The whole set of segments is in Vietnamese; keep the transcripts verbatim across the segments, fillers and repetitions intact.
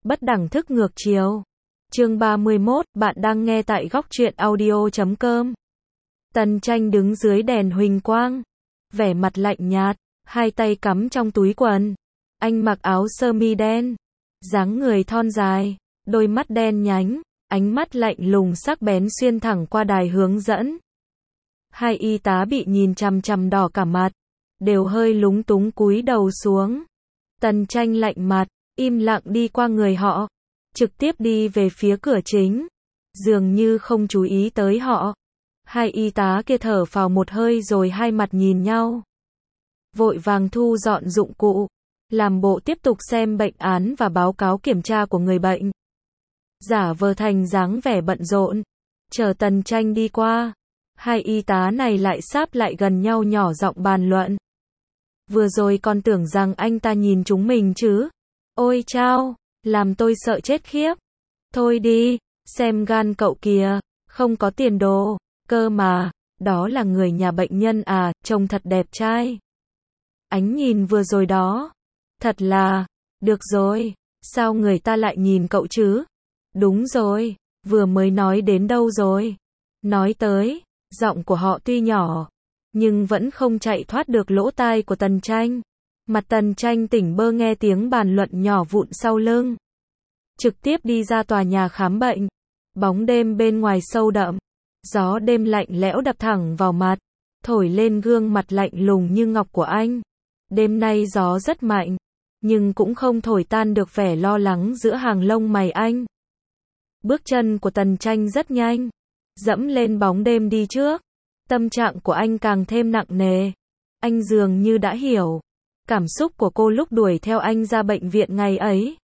Bất đẳng thức ngược chiều. Chương ba mươi mốt, bạn đang nghe tại góc truyện audio chấm com. Tần Tranh đứng dưới đèn huỳnh quang, vẻ mặt lạnh nhạt, hai tay cắm trong túi quần. Anh mặc áo sơ mi đen, dáng người thon dài, đôi mắt đen nhánh, ánh mắt lạnh lùng sắc bén xuyên thẳng qua đài hướng dẫn. Hai y tá bị nhìn chằm chằm đỏ cả mặt, đều hơi lúng túng cúi đầu xuống. Tần Tranh lạnh mặt, im lặng đi qua người họ, trực tiếp đi về phía cửa chính, dường như không chú ý tới họ. Hai y tá kia thở phào một hơi rồi hai mặt nhìn nhau, vội vàng thu dọn dụng cụ, làm bộ tiếp tục xem bệnh án và báo cáo kiểm tra của người bệnh, giả vờ thành dáng vẻ bận rộn. Chờ Tần Tranh đi qua, hai y tá này lại sáp lại gần nhau nhỏ giọng bàn luận. Vừa rồi còn tưởng rằng anh ta nhìn chúng mình chứ. Ôi chao, làm tôi sợ chết khiếp. Thôi đi, xem gan cậu kìa, không có tiền đồ, cơ mà, đó là người nhà bệnh nhân à, trông thật đẹp trai. Ánh nhìn vừa rồi đó, thật là, được rồi, sao người ta lại nhìn cậu chứ? Đúng rồi, vừa mới nói đến đâu rồi? Nói tới, giọng của họ tuy nhỏ, nhưng vẫn không chạy thoát được lỗ tai của Tần Tranh. Mặt Tần Tranh tỉnh bơ nghe tiếng bàn luận nhỏ vụn sau lưng. Trực tiếp đi ra tòa nhà khám bệnh. Bóng đêm bên ngoài sâu đậm. Gió đêm lạnh lẽo đập thẳng vào mặt, thổi lên gương mặt lạnh lùng như ngọc của anh. Đêm nay gió rất mạnh, nhưng cũng không thổi tan được vẻ lo lắng giữa hàng lông mày anh. Bước chân của Tần Tranh rất nhanh, dẫm lên bóng đêm đi trước. Tâm trạng của anh càng thêm nặng nề. Anh dường như đã hiểu cảm xúc của cô lúc đuổi theo anh ra bệnh viện ngày ấy.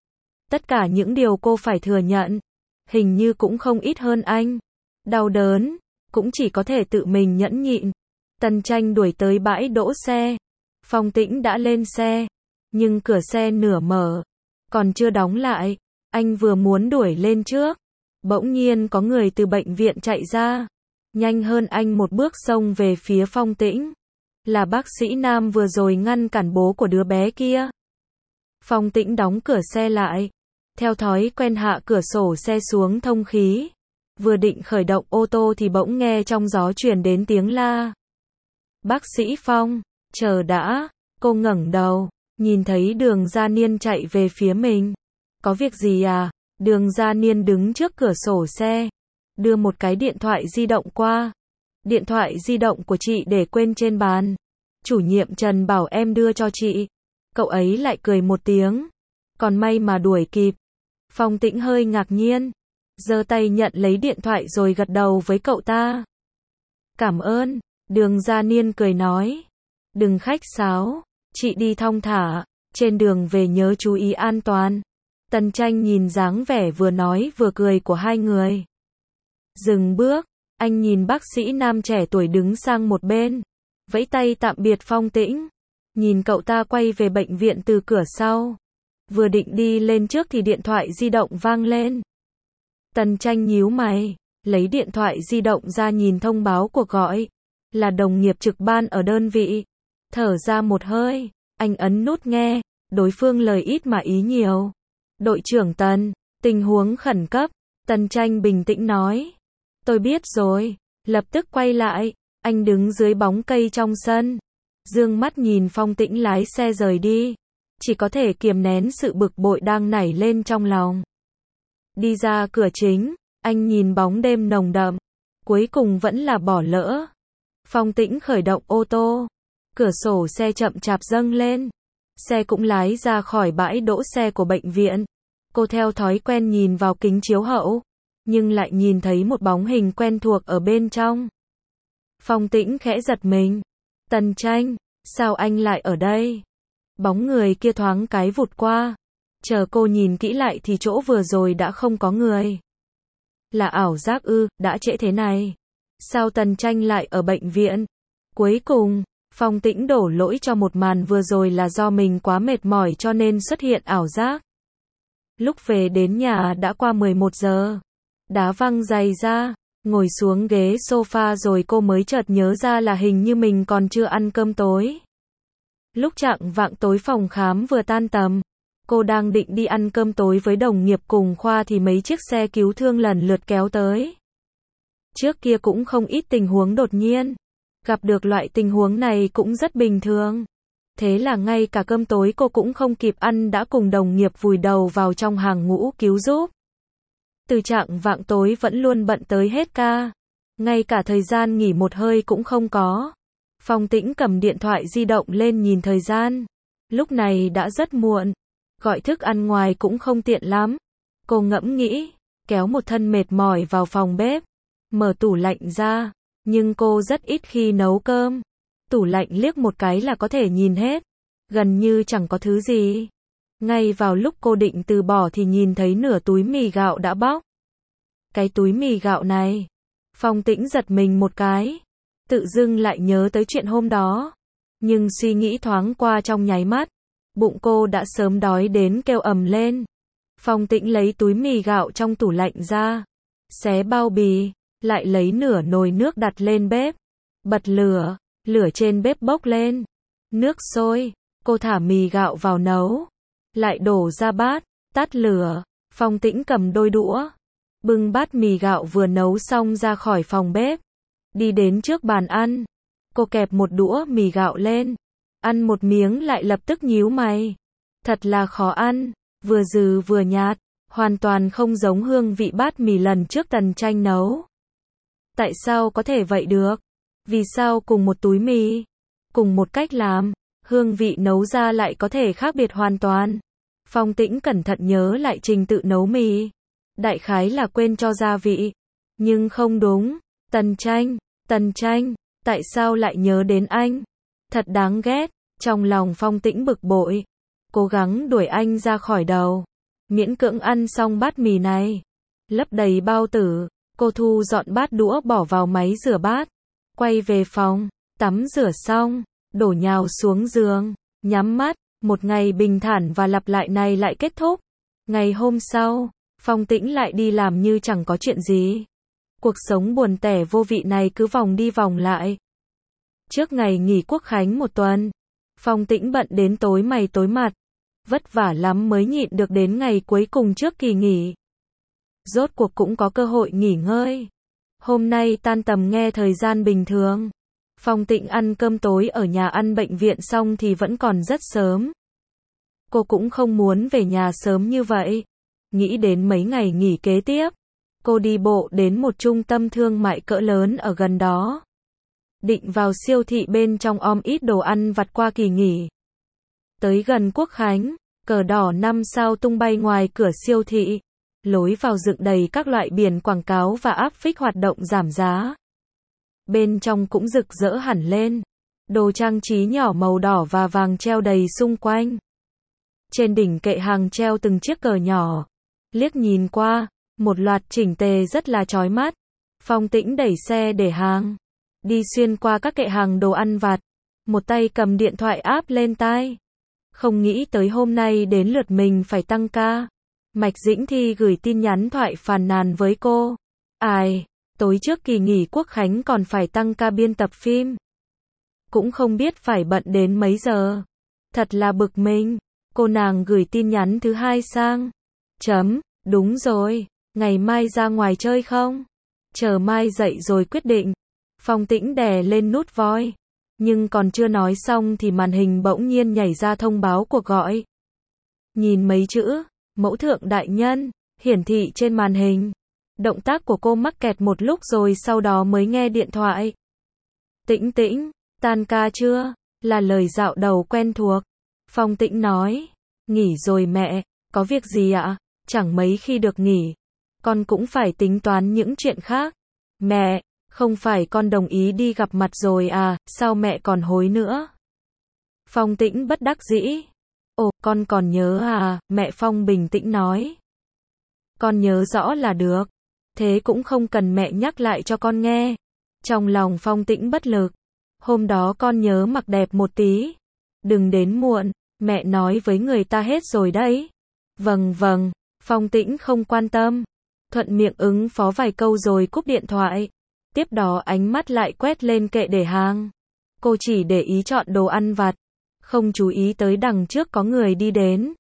Tất cả những điều cô phải thừa nhận, hình như cũng không ít hơn anh. Đau đớn, cũng chỉ có thể tự mình nhẫn nhịn. Tần Tranh đuổi tới bãi đỗ xe. Phong Tĩnh đã lên xe, nhưng cửa xe nửa mở, còn chưa đóng lại. Anh vừa muốn đuổi lên trước, bỗng nhiên có người từ bệnh viện chạy ra, nhanh hơn anh một bước xông về phía Phong Tĩnh. Là bác sĩ nam vừa rồi ngăn cản bố của đứa bé kia. Phong Tĩnh đóng cửa xe lại, theo thói quen hạ cửa sổ xe xuống thông khí. Vừa định khởi động ô tô thì bỗng nghe trong gió truyền đến tiếng la. Bác sĩ Phong, chờ đã. Cô ngẩng đầu, nhìn thấy Đường Gia Niên chạy về phía mình. Có việc gì à? Đường Gia Niên đứng trước cửa sổ xe, đưa một cái điện thoại di động qua. Điện thoại di động của chị để quên trên bàn. Chủ nhiệm Trần bảo em đưa cho chị. Cậu ấy lại cười một tiếng. Còn may mà đuổi kịp. Phong Tĩnh hơi ngạc nhiên, giơ tay nhận lấy điện thoại rồi gật đầu với cậu ta. Cảm ơn, Đường Gia Niên cười nói. Đừng khách sáo, chị đi thong thả, trên đường về nhớ chú ý an toàn. Tần Tranh nhìn dáng vẻ vừa nói vừa cười của hai người. Dừng bước, anh nhìn bác sĩ nam trẻ tuổi đứng sang một bên, vẫy tay tạm biệt Phong Tĩnh. Nhìn cậu ta quay về bệnh viện từ cửa sau. Vừa định đi lên trước thì điện thoại di động vang lên. Tần Tranh nhíu mày, lấy điện thoại di động ra nhìn thông báo cuộc gọi. Là đồng nghiệp trực ban ở đơn vị. Thở ra một hơi, anh ấn nút nghe, đối phương lời ít mà ý nhiều. Đội trưởng Tần, tình huống khẩn cấp. Tần Tranh bình tĩnh nói. Tôi biết rồi, lập tức quay lại. Anh đứng dưới bóng cây trong sân, dương mắt nhìn Phong Tĩnh lái xe rời đi, chỉ có thể kiềm nén sự bực bội đang nảy lên trong lòng. Đi ra cửa chính, anh nhìn bóng đêm nồng đậm, cuối cùng vẫn là bỏ lỡ. Phong Tĩnh khởi động ô tô, cửa sổ xe chậm chạp dâng lên, xe cũng lái ra khỏi bãi đỗ xe của bệnh viện. Cô theo thói quen nhìn vào kính chiếu hậu, nhưng lại nhìn thấy một bóng hình quen thuộc ở bên trong. Phong Tĩnh khẽ giật mình. Tần Tranh, sao anh lại ở đây? Bóng người kia thoáng cái vụt qua. Chờ cô nhìn kỹ lại thì chỗ vừa rồi đã không có người. Là ảo giác ư, đã trễ thế này. Sao Tần Tranh lại ở bệnh viện? Cuối cùng, Phong Tĩnh đổ lỗi cho một màn vừa rồi là do mình quá mệt mỏi cho nên xuất hiện ảo giác. Lúc về đến nhà đã qua mười một giờ. Đá văng giày ra, ngồi xuống ghế sofa rồi cô mới chợt nhớ ra là hình như mình còn chưa ăn cơm tối. Lúc chạng vạng tối phòng khám vừa tan tầm, Cô đang định đi ăn cơm tối với đồng nghiệp cùng khoa thì mấy chiếc xe cứu thương lần lượt kéo tới. Trước kia cũng không ít tình huống đột nhiên. Gặp được loại tình huống này cũng rất bình thường. Thế là ngay cả cơm tối cô cũng không kịp ăn đã cùng đồng nghiệp vùi đầu vào trong hàng ngũ cứu giúp. Từ trạng vạng tối vẫn luôn bận tới hết ca. Ngay cả thời gian nghỉ một hơi cũng không có. Phong Tĩnh cầm điện thoại di động lên nhìn thời gian. Lúc này đã rất muộn. Gọi thức ăn ngoài cũng không tiện lắm. Cô ngẫm nghĩ, kéo một thân mệt mỏi vào phòng bếp. Mở tủ lạnh ra. Nhưng cô rất ít khi nấu cơm. Tủ lạnh liếc một cái là có thể nhìn hết. Gần như chẳng có thứ gì. Ngay vào lúc cô định từ bỏ thì nhìn thấy nửa túi mì gạo đã bóc. Cái túi mì gạo này. Phong Tĩnh giật mình một cái. Tự dưng lại nhớ tới chuyện hôm đó. Nhưng suy nghĩ thoáng qua trong nháy mắt. Bụng cô đã sớm đói đến kêu ầm lên. Phong Tĩnh lấy túi mì gạo trong tủ lạnh ra. Xé bao bì. Lại lấy nửa nồi nước đặt lên bếp. Bật lửa. Lửa trên bếp bốc lên. Nước sôi. Cô thả mì gạo vào nấu. Lại đổ ra bát. Tắt lửa. Phong Tĩnh cầm đôi đũa. Bưng bát mì gạo vừa nấu xong ra khỏi phòng bếp. Đi đến trước bàn ăn. Cô kẹp một đũa mì gạo lên. Ăn một miếng lại lập tức nhíu mày. Thật là khó ăn. Vừa dừ vừa nhạt. Hoàn toàn không giống hương vị bát mì lần trước Tần Tranh nấu. Tại sao có thể vậy được? Vì sao cùng một túi mì, cùng một cách làm, hương vị nấu ra lại có thể khác biệt hoàn toàn? Phong Tĩnh cẩn thận nhớ lại trình tự nấu mì. Đại khái là quên cho gia vị. Nhưng không đúng. Tần Tranh, Tần Tranh, tại sao lại nhớ đến anh? Thật đáng ghét. Trong lòng Phong Tĩnh bực bội. Cố gắng đuổi anh ra khỏi đầu. Miễn cưỡng ăn xong bát mì này. Lấp đầy bao tử. Cô thu dọn bát đũa bỏ vào máy rửa bát. Quay về phòng. Tắm rửa xong. Đổ nhào xuống giường. Nhắm mắt. Một ngày bình thản và lặp lại này lại kết thúc. Ngày hôm sau. Phong Tĩnh lại đi làm như chẳng có chuyện gì. Cuộc sống buồn tẻ vô vị này cứ vòng đi vòng lại. Trước ngày nghỉ Quốc khánh một tuần. Phong Tĩnh bận đến tối mày tối mặt. Vất vả lắm mới nhịn được đến ngày cuối cùng trước kỳ nghỉ. Rốt cuộc cũng có cơ hội nghỉ ngơi. Hôm nay tan tầm nghe thời gian bình thường. Phong Tĩnh ăn cơm tối ở nhà ăn bệnh viện xong thì vẫn còn rất sớm. Cô cũng không muốn về nhà sớm như vậy. Nghĩ đến mấy ngày nghỉ kế tiếp. Cô đi bộ đến một trung tâm thương mại cỡ lớn ở gần đó. Định vào siêu thị bên trong om ít đồ ăn vặt qua kỳ nghỉ. Tới gần Quốc khánh, cờ đỏ năm sao tung bay ngoài cửa siêu thị. Lối vào dựng đầy các loại biển quảng cáo và áp phích hoạt động giảm giá. Bên trong cũng rực rỡ hẳn lên. Đồ trang trí nhỏ màu đỏ và vàng treo đầy xung quanh. Trên đỉnh kệ hàng treo từng chiếc cờ nhỏ. Liếc nhìn qua, một loạt chỉnh tề rất là chói mắt. Phong Tĩnh đẩy xe để hàng. Đi xuyên qua các kệ hàng đồ ăn vặt. Một tay cầm điện thoại áp lên tai. Không nghĩ tới hôm nay đến lượt mình phải tăng ca. Mạch Dĩnh Thi gửi tin nhắn thoại phàn nàn với cô. Ai, tối trước kỳ nghỉ Quốc khánh còn phải tăng ca biên tập phim. Cũng không biết phải bận đến mấy giờ. Thật là bực mình. Cô nàng gửi tin nhắn thứ hai sang. Chấm, đúng rồi, ngày mai ra ngoài chơi không? Chờ mai dậy rồi quyết định. Phong Tĩnh đè lên nút voi. Nhưng còn chưa nói xong thì màn hình bỗng nhiên nhảy ra thông báo cuộc gọi. Nhìn mấy chữ, mẫu thượng đại nhân, hiển thị trên màn hình. Động tác của cô mắc kẹt một lúc rồi sau đó mới nghe điện thoại. Tĩnh Tĩnh, tan ca chưa? Là lời dạo đầu quen thuộc. Phong Tĩnh nói, nghỉ rồi mẹ, có việc gì ạ? Chẳng mấy khi được nghỉ. Con cũng phải tính toán những chuyện khác. Mẹ, không phải con đồng ý đi gặp mặt rồi à, sao mẹ còn hối nữa? Phong Tĩnh bất đắc dĩ. Ồ, con còn nhớ à, mẹ Phong bình tĩnh nói. Con nhớ rõ là được. Thế cũng không cần mẹ nhắc lại cho con nghe. Trong lòng Phong Tĩnh bất lực. Hôm đó con nhớ mặc đẹp một tí. Đừng đến muộn, mẹ nói với người ta hết rồi đấy. Vâng vâng, Phong Tĩnh không quan tâm. Thuận miệng ứng phó vài câu rồi cúp điện thoại. Tiếp đó ánh mắt lại quét lên kệ để hàng. Cô chỉ để ý chọn đồ ăn vặt. Không chú ý tới đằng trước có người đi đến.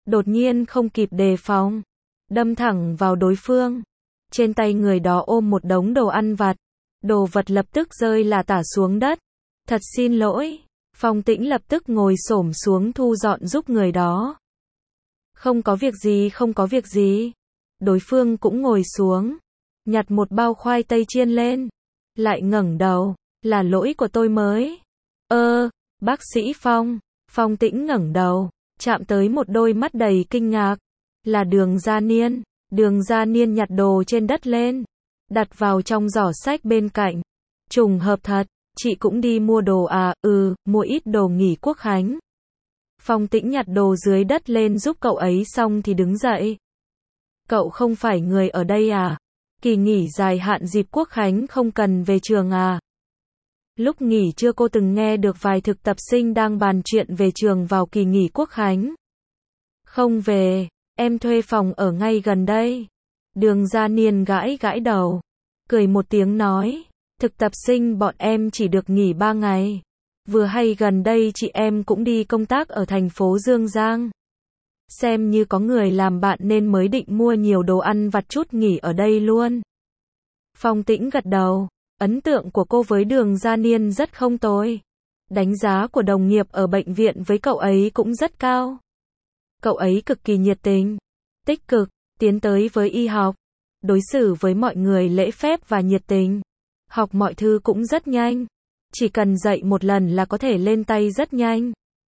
đột nhiên không kịp đề phòng, đâm thẳng vào đối phương. Trên tay người đó ôm một đống đồ ăn vặt, đồ vật lập tức rơi là tả xuống đất. Thật xin lỗi, Phong Tĩnh lập tức ngồi xổm xuống thu dọn giúp người đó. Không có việc gì, không có việc gì. Đối phương cũng ngồi xuống, nhặt một bao khoai tây chiên lên, lại ngẩng đầu, là lỗi của tôi mới. Ơ, bác sĩ Phong, Phong Tĩnh ngẩng đầu, chạm tới một đôi mắt đầy kinh ngạc, là Đường Gia Niên. Đường Gia Niên nhặt đồ trên đất lên, đặt vào trong giỏ sách bên cạnh. Trùng hợp thật, chị cũng đi mua đồ à? Ừ, mua ít đồ nghỉ quốc khánh. Phong Tĩnh nhặt đồ dưới đất lên giúp cậu ấy xong thì đứng dậy. Cậu không phải người ở đây à? Kỳ nghỉ dài hạn dịp quốc khánh không cần về trường à? Lúc nghỉ trưa cô từng nghe được vài thực tập sinh đang bàn chuyện về trường vào kỳ nghỉ quốc khánh. Không về, em thuê phòng ở ngay gần đây. Đường Gia Niên gãi gãi đầu, cười một tiếng nói, thực tập sinh bọn em chỉ được nghỉ ba ngày. Vừa hay gần đây chị em cũng đi công tác ở thành phố Dương Giang. Xem như có người làm bạn nên mới định mua nhiều đồ ăn vặt chút nghỉ ở đây luôn. Phong Tĩnh gật đầu, ấn tượng của cô với Đường Gia Niên rất không tồi. Đánh giá của đồng nghiệp ở bệnh viện với cậu ấy cũng rất cao. Cậu ấy cực kỳ nhiệt tình, tích cực, tiến tới với y học, đối xử với mọi người lễ phép và nhiệt tình. Học mọi thứ cũng rất nhanh, chỉ cần dạy một lần là có thể lên tay rất nhanh.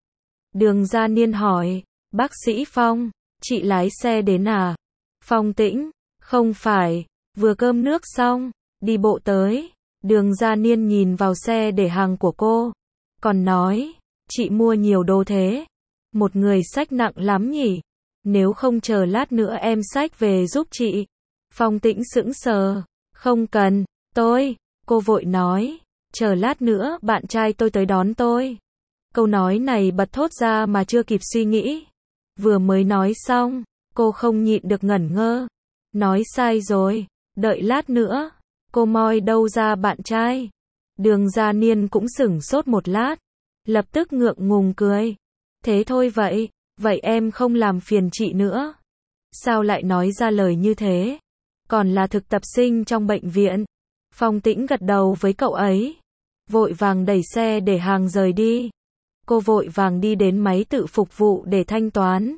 Đường Gia Niên hỏi, bác sĩ Phong, chị lái xe đến à? Phong Tĩnh, không phải, vừa cơm nước xong, đi bộ tới. Đường Gia Niên nhìn vào xe để hàng của cô, còn nói, chị mua nhiều đồ thế, một người xách nặng lắm nhỉ, nếu không chờ lát nữa em xách về giúp chị. Phong Tĩnh sững sờ, không cần, tôi, cô vội nói, chờ lát nữa bạn trai tôi tới đón tôi. Câu nói này bật thốt ra mà chưa kịp suy nghĩ. Vừa mới nói xong, cô không nhịn được ngẩn ngơ. Nói sai rồi, đợi lát nữa, cô moi đâu ra bạn trai. Đường Gia Niên cũng sửng sốt một lát, lập tức ngượng ngùng cười. Thế thôi vậy, vậy em không làm phiền chị nữa. Sao lại nói ra lời như thế? Còn là thực tập sinh trong bệnh viện. Phong Tĩnh gật đầu với cậu ấy, vội vàng đẩy xe để hàng rời đi. Cô vội vàng đi đến máy tự phục vụ để thanh toán.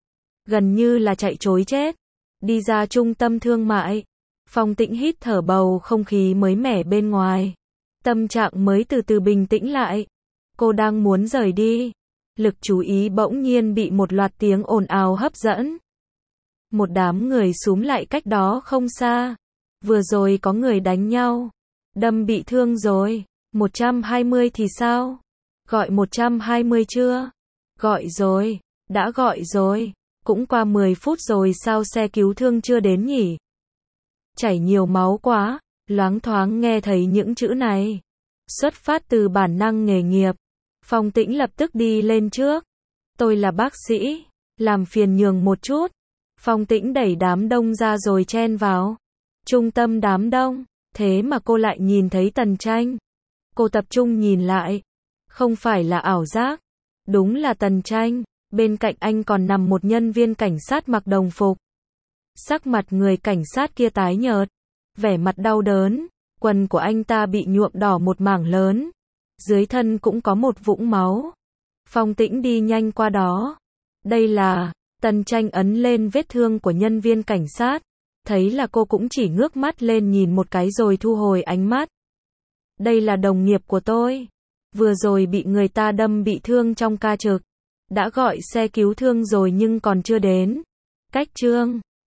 Gần như là chạy trối chết. Đi ra trung tâm thương mại, Phong Tĩnh hít thở bầu không khí mới mẻ bên ngoài. Tâm trạng mới từ từ bình tĩnh lại. Cô đang muốn rời đi, lực chú ý bỗng nhiên bị một loạt tiếng ồn ào hấp dẫn. Một đám người xúm lại cách đó không xa. Vừa rồi có người đánh nhau, đâm bị thương rồi. một trăm hai mươi thì sao? Gọi một trăm hai mươi chưa? Gọi rồi, đã gọi rồi. Cũng qua mười phút rồi sao xe cứu thương chưa đến nhỉ? Chảy nhiều máu quá. Loáng thoáng nghe thấy những chữ này. Xuất phát từ bản năng nghề nghiệp, Phong Tĩnh lập tức đi lên trước. Tôi là bác sĩ, làm phiền nhường một chút. Phong Tĩnh đẩy đám đông ra rồi chen vào. Trung tâm đám đông, thế mà cô lại nhìn thấy Tần Tranh. Cô tập trung nhìn lại, không phải là ảo giác, đúng là Tần Tranh. Bên cạnh anh còn nằm một nhân viên cảnh sát mặc đồng phục. Sắc mặt người cảnh sát kia tái nhợt, vẻ mặt đau đớn, quần của anh ta bị nhuộm đỏ một mảng lớn, dưới thân cũng có một vũng máu. Phong Tĩnh đi nhanh qua đó. Đây là, Tần Tranh ấn lên vết thương của nhân viên cảnh sát, thấy là cô cũng chỉ ngước mắt lên nhìn một cái rồi thu hồi ánh mắt. Đây là đồng nghiệp của tôi, vừa rồi bị người ta đâm bị thương trong ca trực, đã gọi xe cứu thương rồi nhưng còn chưa đến. Cách Trương